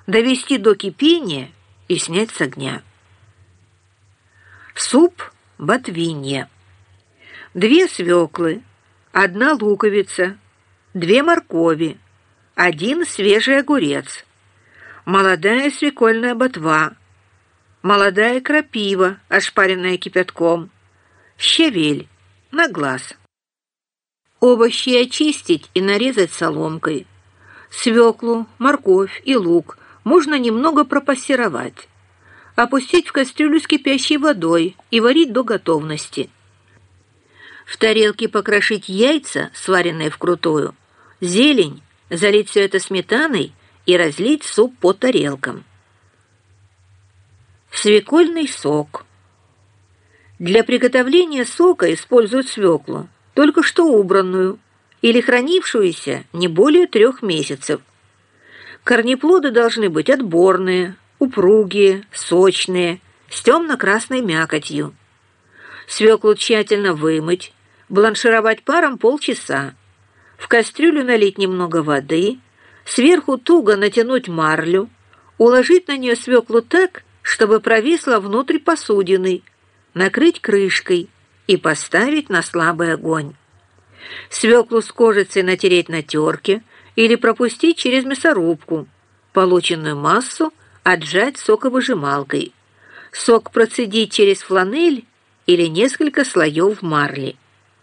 довести до кипения и снять с огня. Суп ботвинья. 2 свеклы, 1 луковица, 2 моркови, 1 свежий огурец, молодая свекольная ботва, молодая крапива, ошпаренная кипятком, щавель на глаз. Овощи очистить и нарезать соломкой. Свеклу, морковь и лук можно немного пропассеровать. Опустить в кастрюлю с кипящей водой и варить до готовности. В тарелке покрошить яйца, сваренные вкрутую, зелень, залить все это сметаной и разлить суп по тарелкам. Свекольный сок. Для приготовления сока используют свеклу, только что убранную или хранившуюся не более 3 месяцев. Корнеплоды должны быть отборные, упругие, сочные, с темно-красной мякотью. Свеклу тщательно вымыть, бланшировать паром полчаса. В кастрюлю налить немного воды, сверху туго натянуть марлю, уложить на нее свеклу так, чтобы провисла внутрь посудины, накрыть крышкой и поставить на слабый огонь. Свеклу с кожицей натереть на терке или пропустить через мясорубку. Полученную массу отжать соковыжималкой. Сок процедить через фланель или несколько слоев марли.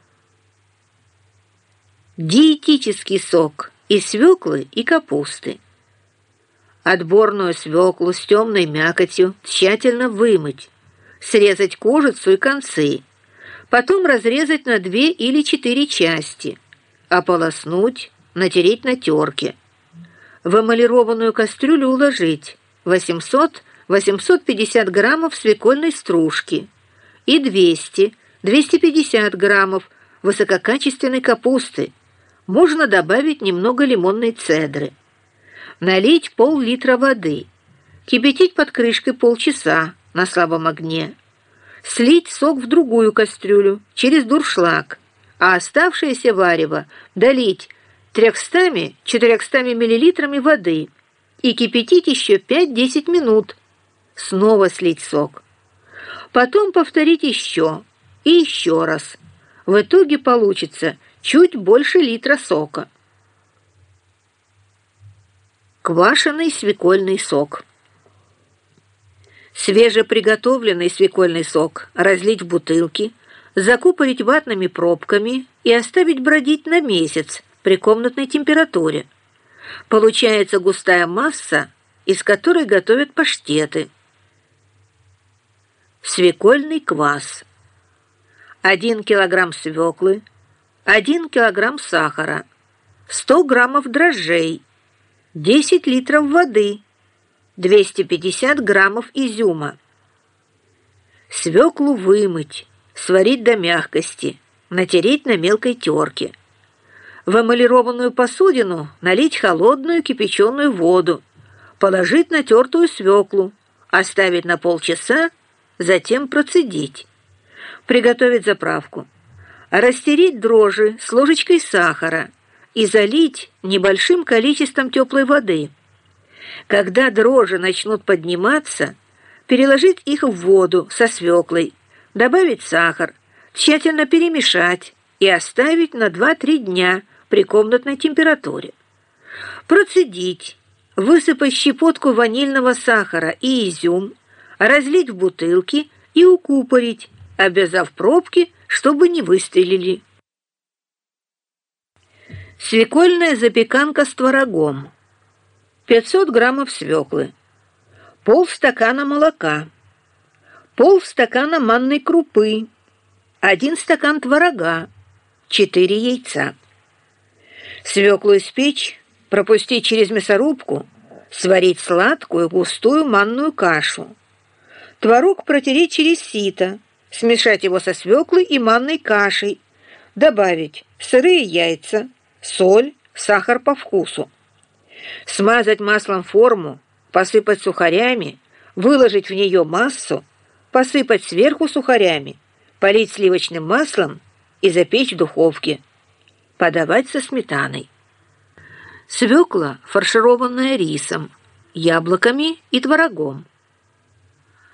Диетический сок из свеклы и капусты. Отборную свеклу с темной мякотью тщательно вымыть, срезать кожицу и концы, потом разрезать на 2 или 4 части, ополоснуть, натереть на терке. В эмалированную кастрюлю уложить 800-850 граммов свекольной стружки и 200-250 граммов высококачественной капусты. Можно добавить немного лимонной цедры. Налить пол-литра воды. Кипятить под крышкой полчаса на слабом огне. Слить сок в другую кастрюлю через дуршлаг, а оставшееся варево долить 300-400 мл воды и кипятить еще 5-10 минут. Снова слить сок. Потом повторить еще и еще раз. В итоге получится чуть больше литра сока. Квашеный свекольный сок. Свежеприготовленный свекольный сок разлить в бутылки, закупорить ватными пробками и оставить бродить на месяц при комнатной температуре. Получается густая масса, из которой готовят паштеты. Свекольный квас. 1 килограмм свеклы, 1 килограмм сахара, 100 граммов дрожжей, 10 литров воды, 250 граммов изюма. Свеклу вымыть, сварить до мягкости, натереть на мелкой терке. В эмалированную посудину налить холодную кипяченую воду, положить натертую свеклу, оставить на полчаса, затем процедить. Приготовить заправку. Растереть дрожжи с ложечкой сахара и залить небольшим количеством теплой воды. Когда дрожжи начнут подниматься, переложить их в воду со свеклой, добавить сахар, тщательно перемешать и оставить на 2-3 дня при комнатной температуре. Процедить, высыпать щепотку ванильного сахара и изюм, разлить в бутылки и укупорить, обвязав пробки, чтобы не выстрелили. Свекольная запеканка с творогом. 500 граммов свеклы, полстакана молока, полстакана манной крупы, 1 стакан творога, 4 яйца. Свеклу испечь, пропустить через мясорубку, сварить сладкую густую манную кашу. Творог протереть через сито, смешать его со свеклой и манной кашей, добавить сырые яйца, соль, сахар по вкусу. Смазать маслом форму, посыпать сухарями, выложить в нее массу, посыпать сверху сухарями, полить сливочным маслом и запечь в духовке. Подавать со сметаной. Свекла, фаршированная рисом. яблоками и творогом.